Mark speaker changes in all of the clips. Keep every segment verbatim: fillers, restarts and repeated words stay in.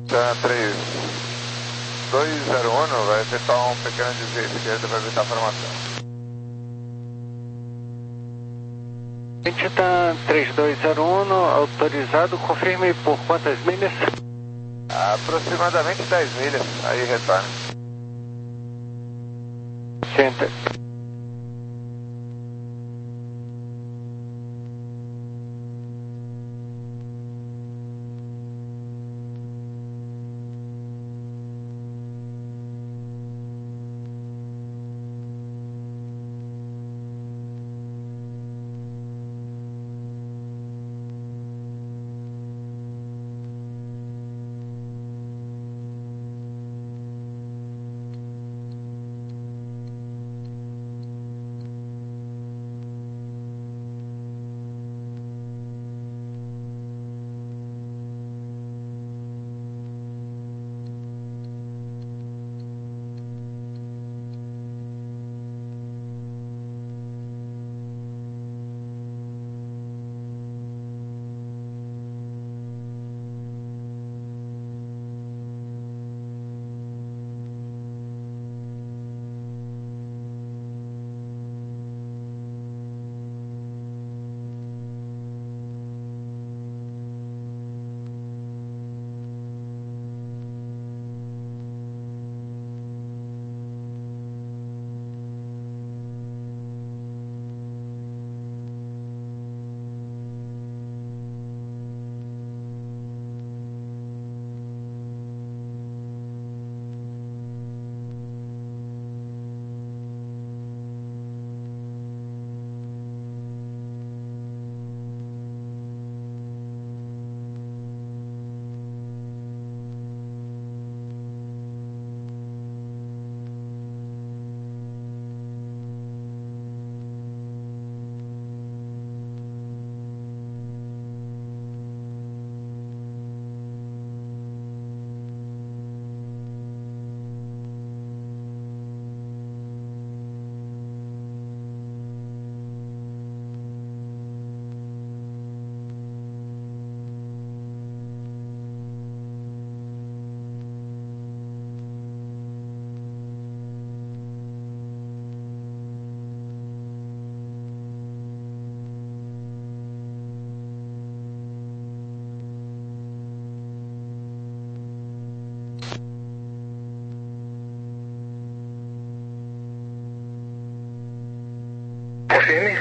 Speaker 1: Tá, três dois zero um, vai efetuar um pequeno desvio à esquerda para evitar a formação.
Speaker 2: A gente está três dois zero um, autorizado, confirme por quantas milhas?
Speaker 1: Aproximadamente dez milhas, aí retorna.
Speaker 2: Center.
Speaker 3: Confirme.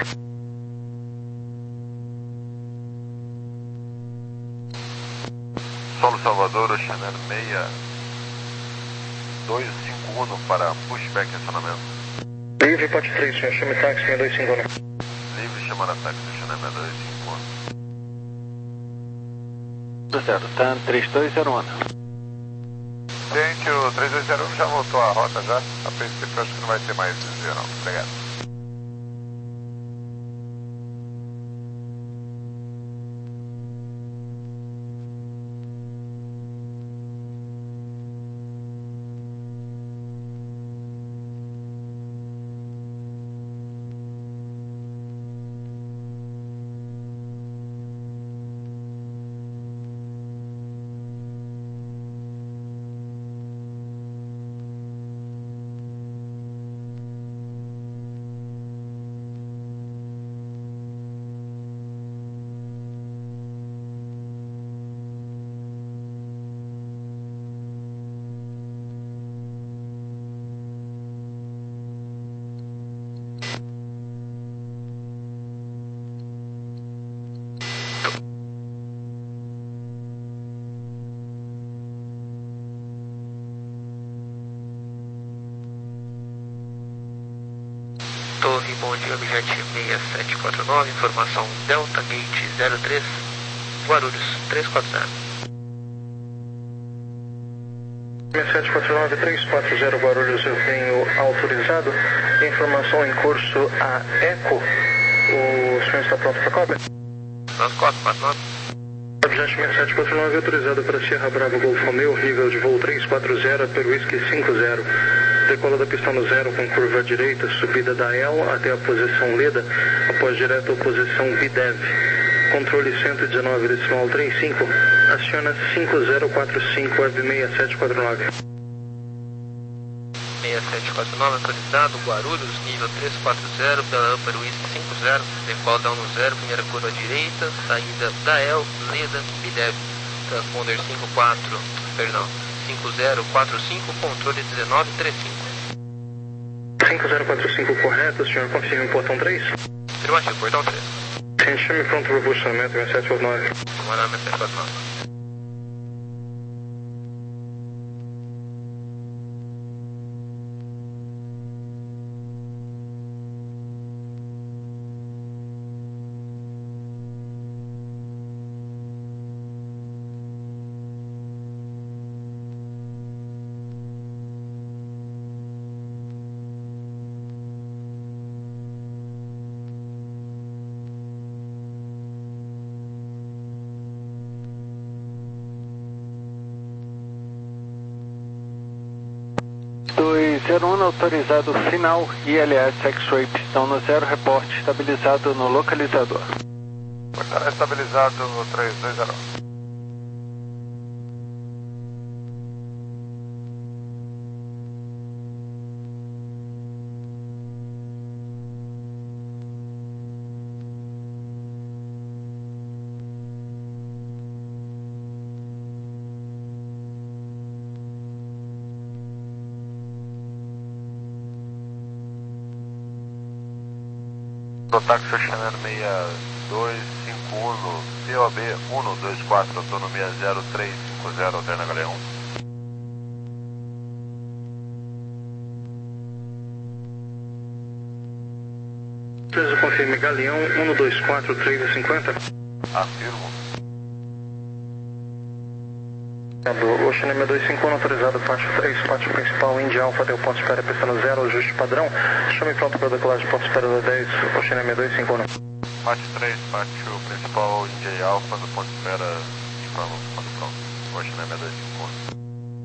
Speaker 1: Solo Salvador, Oceaner seis dois cinco um para pushback e acionamento.
Speaker 3: Livre, Pote três, senhor, chame táxi seis dois cinco um.
Speaker 1: Livre, chamar a táxi, Oceaner seis dois cinco um.
Speaker 2: Zero, tá três dois zero um.
Speaker 1: Gente, o três dois zero um já voltou a rota já. A princípio acho que não vai ter mais desvio não. Obrigado.
Speaker 4: Torre Bom Dia Objet seis sete quatro nove, informação Delta Gate zero três, Guarulhos três quatro zero.
Speaker 3: seis sete quatro nove três quatro zero Guarulhos, eu tenho autorizado. Informação em curso a Eco. O senhor está pronto para cobra?
Speaker 4: nove quatro quatro nove.
Speaker 3: Objet seis sete quatro nove autorizado para Sierra Bravo Golf Romeo, nível de voo três quatro zero pelo Whisky cinco zero. Decola da pista no zero com curva direita, subida da L até a posição Leda, após direto a posição V D E V. Controle cento e dezenove decimal trinta e cinco, Aciona cinco zero quatro cinco, web seis sete quatro nove.
Speaker 4: seis sete quatro nove, autorizado, Guarulhos, nível três quatro zero, pela Upper Whisky cinco zero, decola down no zero, primeira curva à direita, saída da El, Leda, Bideb, transponder cinco quatro, perdão, cinco zero quatro cinco, controle dezenove trinta e cinco.
Speaker 3: cinco zero quatro cinco correto, senhor, confirme portão três.
Speaker 4: Afirmativo, portão três.
Speaker 3: Sim, chame pronto para o posicionamento, seis sete quatro nove.
Speaker 4: Comandante seis sete quatro nove.
Speaker 2: dois zero um, autorizado final, I L S X-Ray, pistão no zero, reporte estabilizado no localizador.
Speaker 1: Portará estabilizado no três dois zero. Táxi Oceanano seis dois cinco um, P O B um dois quatro, autonomia zero três cinco zero, alterna Galeão.
Speaker 3: Preso, confirme Galeão um dois quatro, três cinquenta.
Speaker 1: Afirmo.
Speaker 3: Ocean M dois cinco um, autorizado, faixa três, pátio principal, Indy Alpha, deu ponto de espera, pista no zero, ajuste padrão. Chame pronto para decolagem, ponto de espera da dez, Ocean M dois cinco um.
Speaker 1: Pátio três, pátio principal, Indy Alpha, do ponto de espera, informo quando pronto. Ocean M dois cinco um.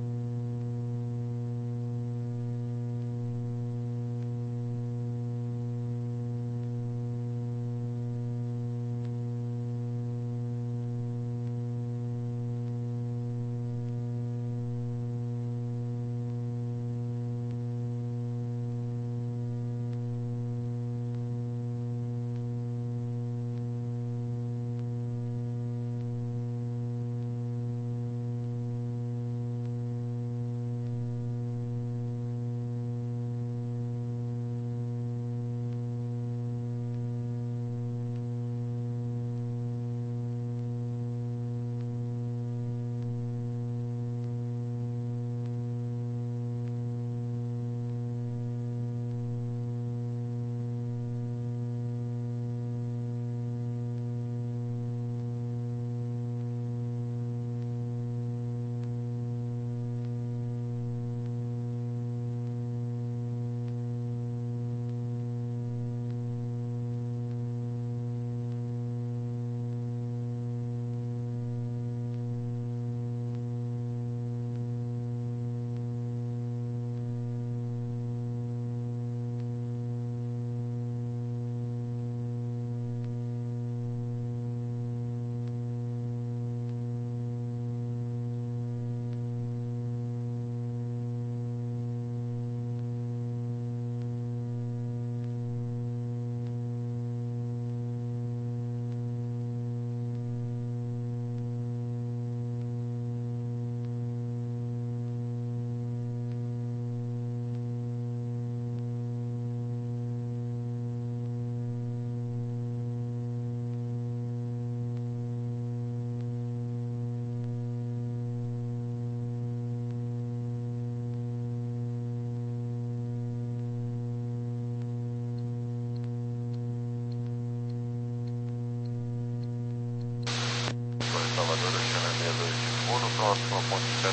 Speaker 1: Próximo ponto de espera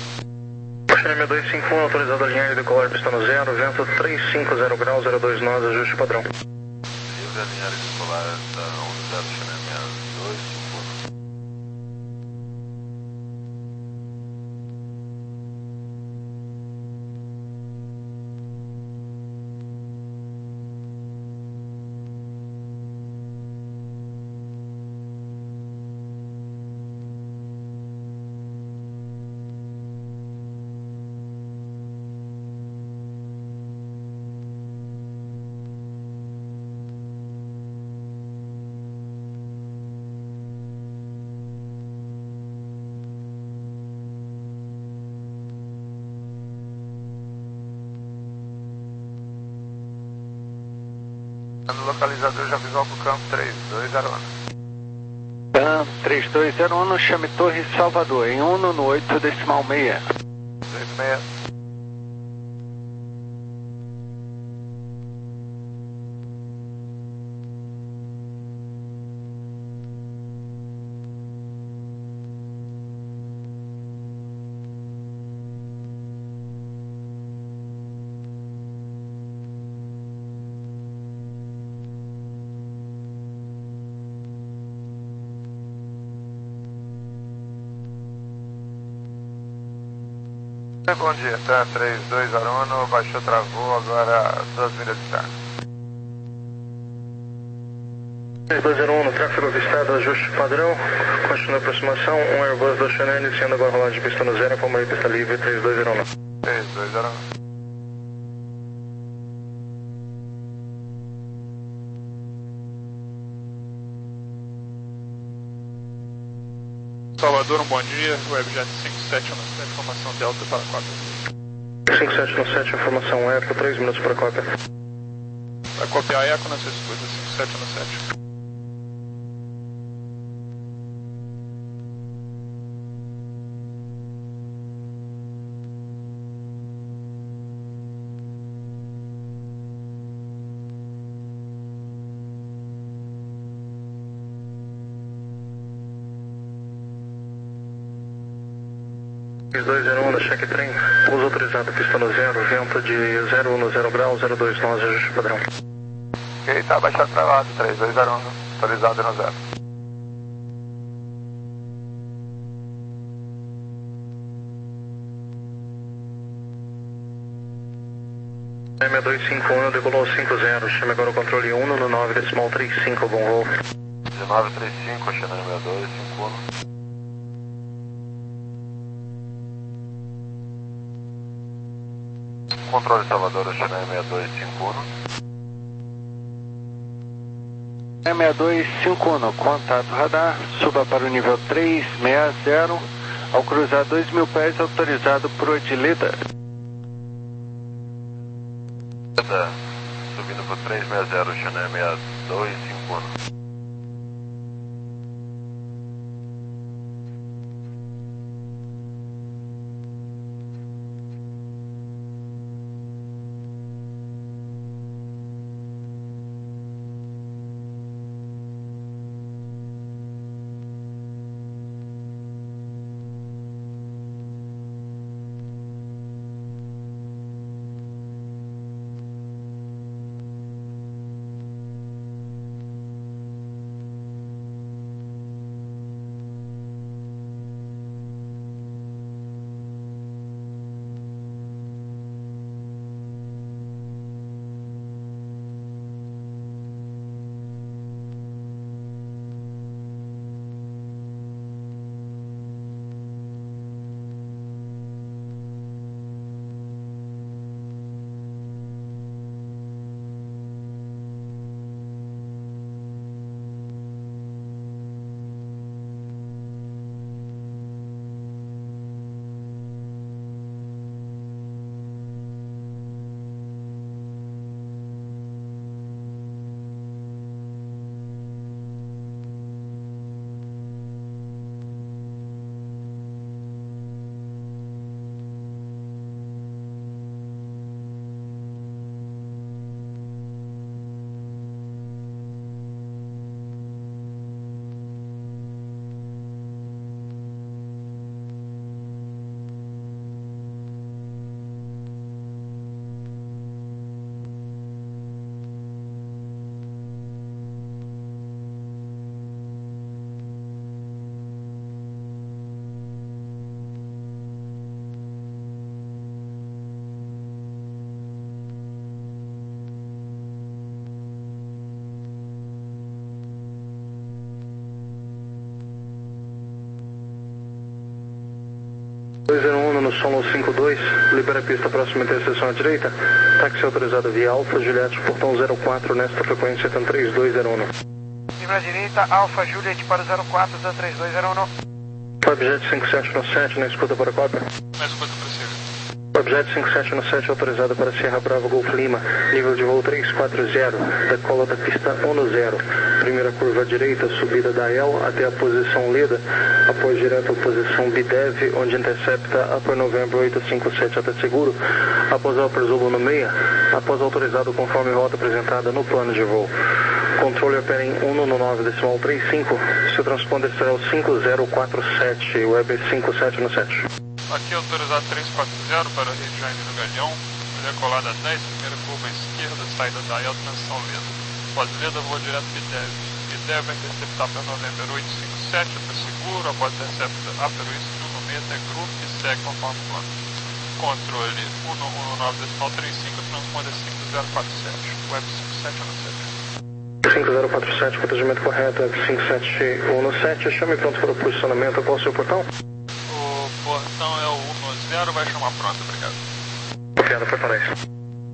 Speaker 1: pronto.
Speaker 3: Ocean M dois cinco um, autorizado a alinhar e decolar, pista no zero, vento trezentos e cinquenta graus, zero dois nós, ajuste padrão.
Speaker 1: Livre alinhar e decolar da um zero, Ocean M dois cinco um. No localizador já visual pro campo três dois zero um.
Speaker 2: Cam três dois zero um, chame Torre Salvador, em um no oito decimal meia.
Speaker 1: oito meia. Bom dia, tá? três dois zero um, baixou, travou, agora duas milhas de carga.
Speaker 3: três dois zero um, tráfego avistado, ajuste padrão, continua a aproximação, um Airbus do Chanel, iniciando agora rolagem de pista no zero, como aí pista livre, três dois zero um.
Speaker 1: três dois zero um.
Speaker 5: Salvador, um bom dia, Webjet cinco sete um sete, informação Delta para cópia.
Speaker 3: cinco sete um sete, informação Eco, três minutos para cópia.
Speaker 5: Vai copiar Eco nessa escuta, cinco sete um sete.
Speaker 3: três dois zero um da check trem, pouso autorizado, pista no zero, vento de zero um no zero grau, zero dois nós, ajuste padrão.
Speaker 1: Ok, tá baixado travado, três dois zero um, autorizado no zero.
Speaker 3: M dois cinco um, decolou cinco zero, chame agora o controle um no nove decimal trinta e cinco, bom voo.
Speaker 1: dezenove trinta e cinco, Chanel sessenta e dois, cinco um. Controle Salvador, Chanel sessenta e dois, cinco um.
Speaker 2: sessenta e dois cinco um, contato radar, suba para o nível três seis zero, ao cruzar dois mil pés, autorizado por Odilida.
Speaker 1: Subindo para três seis zero, Chanel sessenta e dois, cinco um.
Speaker 3: dois zero um no solo cinco dois, libera a pista próxima interseção à direita, táxi autorizado via Alfa, Juliette, portão zero quatro, nesta frequência tem três dois zero um.
Speaker 6: Livre à direita, Alfa, Juliette para o zero quatro, da três dois zero um.
Speaker 3: Webjet cinco sete um sete, na escuta para a cópia.
Speaker 5: Mais uma do prossiga.
Speaker 3: Webjet cinco sete um sete autorizado para Sierra Bravo Golf Lima, nível de voo três quatro zero, decola da pista um zero, primeira curva à direita, subida da El até a posição Leda, após direto a posição Bidev, onde intercepta Upper November oito cinco sete até seguro, após Upper Zulu no meia, após autorizado conforme rota apresentada no plano de voo. Controle opera em um no nove decimal trinta e cinco, seu transponder será o cinco zero quatro sete, Web cinco sete um sete.
Speaker 5: Aqui autorizado três quatro zero para Rio de Janeiro Galeão, decolada dez, primeira curva à esquerda, saída da El, transição Leda. Após Leda, voa direto Bidev. Bidev vai interceptar para November oito cinco sete, até seguro, após intercepta Upper Whisky um no meio até Group e segue conforme plano. Controle um no nove decimal trinta e cinco, transponder cinco zero quatro sete, Web cinco sete um sete.
Speaker 3: cinco zero quatro sete, protegimento correto, Web cinco sete um sete, chame pronto para o posicionamento, qual o seu portão?
Speaker 5: O portão é o um zero, vai chamar pronto, obrigado.
Speaker 3: Obrigado, portão dez.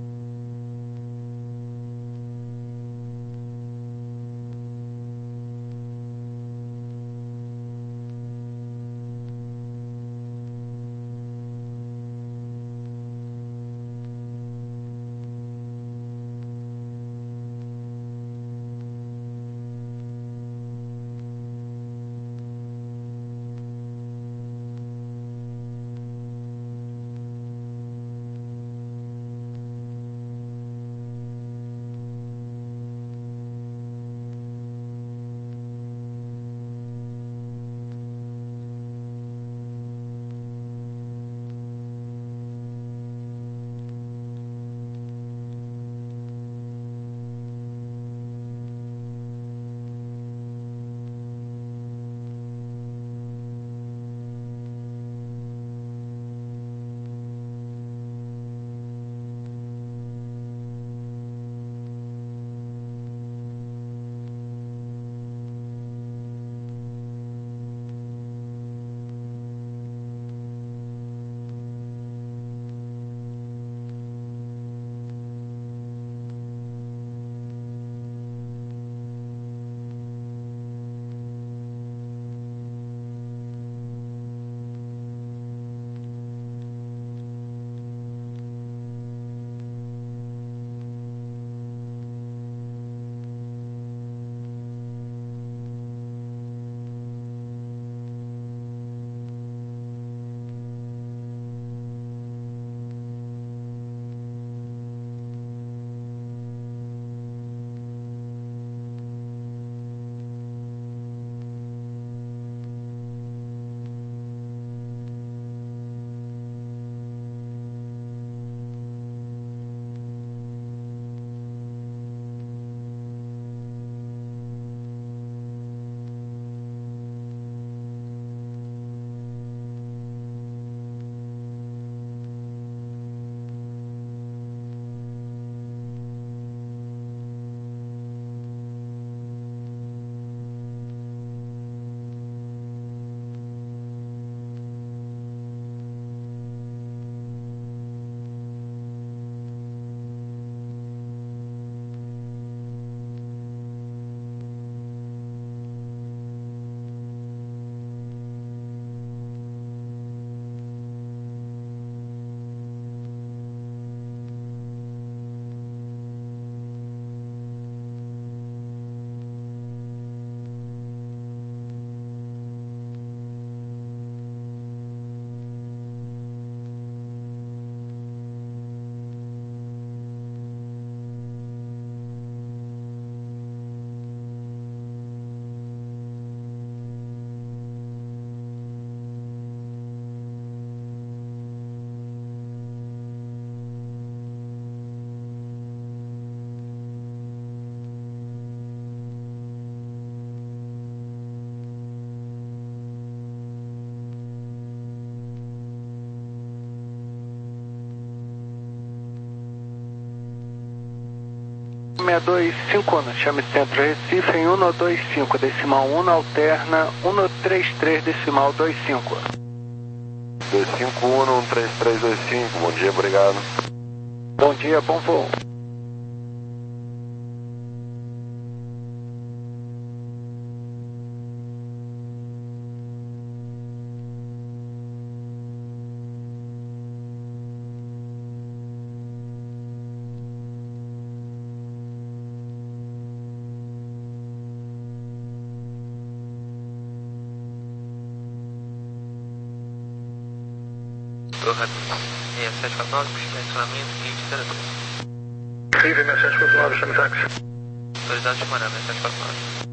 Speaker 3: seis dois cinco um, chame Centro Recife em um dois cinco, decimal um, alterna um três três, decimal dois cinco.
Speaker 1: dois cinco um, um três três dois cinco, bom dia, obrigado.
Speaker 3: Bom dia, bom voo.
Speaker 4: Torraduz seis sete quatro nove, estacionamento gate zero dois.
Speaker 3: Rive seis sete quatro nove, chame táxi.
Speaker 4: Autorizado de Marama, seis sete quatro nove.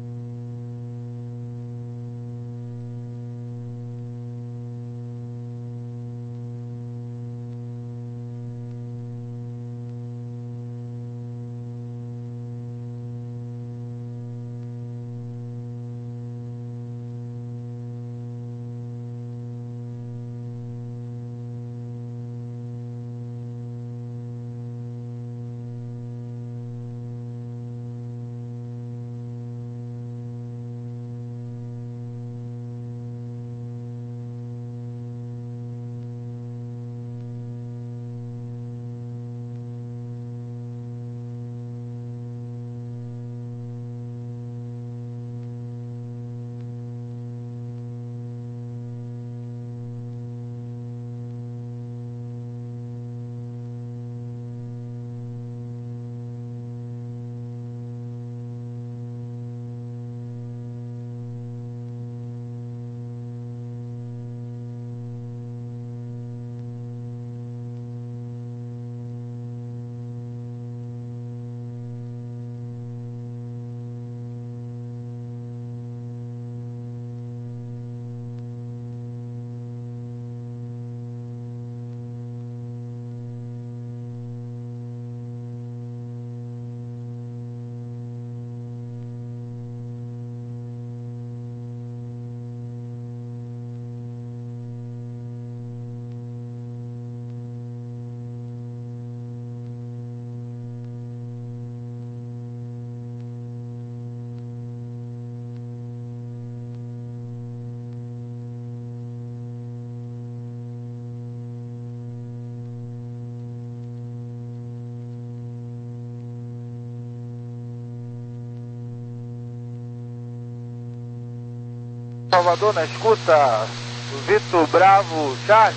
Speaker 6: Salvador, na escuta, Vitor Bravo Charlie.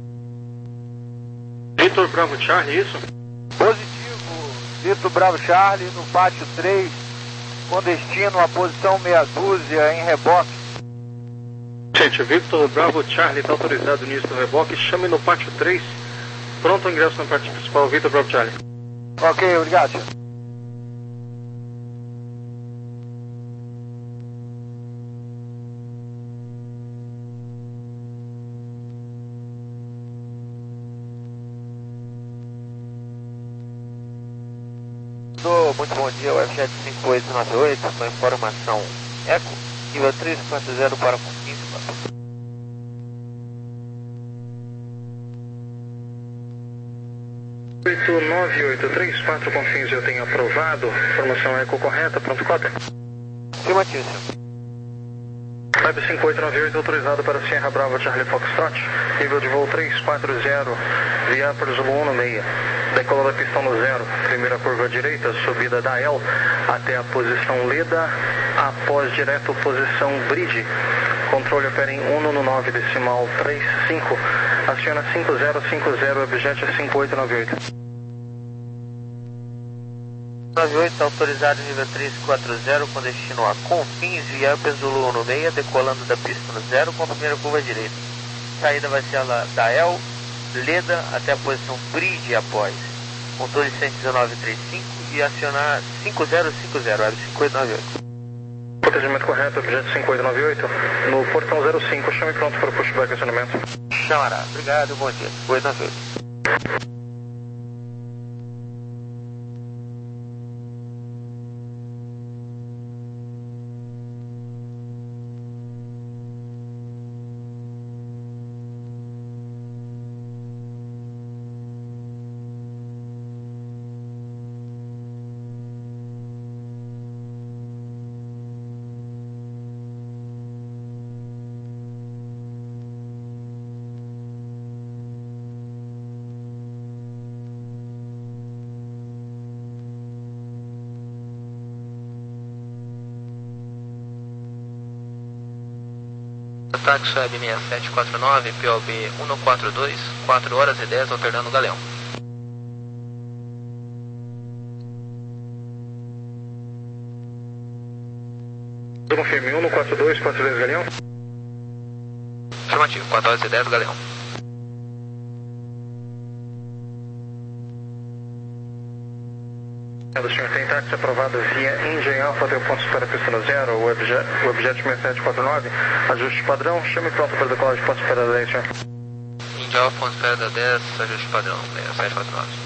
Speaker 3: Vitor Bravo Charlie, isso?
Speaker 6: Positivo, Vitor Bravo Charlie no pátio três, com destino à posição meia dúzia em reboque.
Speaker 3: Gente, Vitor Bravo Charlie está autorizado no início do reboque, chame no pátio três, pronto o ingresso na parte principal, Vitor Bravo Charlie.
Speaker 6: Ok, obrigado, senhor.
Speaker 4: Muito bom dia, U F Jet cinco oito nove oito, com informação Eco, nível três quatro zero para com quinze.
Speaker 3: oito nove oito três quatro com quinze eu tenho aprovado, informação Eco correta, pronto, cota.
Speaker 4: Afirmativo, senhor.
Speaker 3: Web cinco oito nove oito autorizado para Sierra Bravo Charlie Foxtrot, nível de voo três quatro zero, via para Zulu um seis. Decola da pista no zero, primeira curva direita, subida da L até a posição Leda, após direto posição Bridge. Controle opera em um no nove decimal trinta e cinco, aciona cinco zero cinco zero, objeto cinco oito nove oito.
Speaker 4: nove oito autorizado nível três quatro zero com destino a Confins, via Zulu um seis, decolando da pista no zero com a primeira curva direita. Saída vai ser a da L, Leda até a posição Bridge após. Controle cento e dezenove trinta e cinco e acionar cinco zero cinco zero, web cinco oito nove oito.
Speaker 3: Procedimento correto, objeto cinco oito nove oito, no portão zero cinco, chame pronto para o pushback acionamento.
Speaker 4: Chamará, obrigado, bom dia, cinco oito nove oito. Táxi Web seis sete quatro nove, P O B um quatro dois, quatro horas e dez, alternando Galeão.
Speaker 3: Confirme, um quatro dois, quatro dez Galeão?
Speaker 4: Afirmativo, quatro horas e dez, Galeão.
Speaker 3: O senhor tem táxi aprovado via Indian Alpha, deu pontos para a pista no zero, o objet, o objet seis sete quatro nove, ajuste padrão, chame pronto para decolagem, pontos para dez, senhor.
Speaker 4: Indian Alpha, pontos para dez, ajuste padrão, seis sete quatro nove.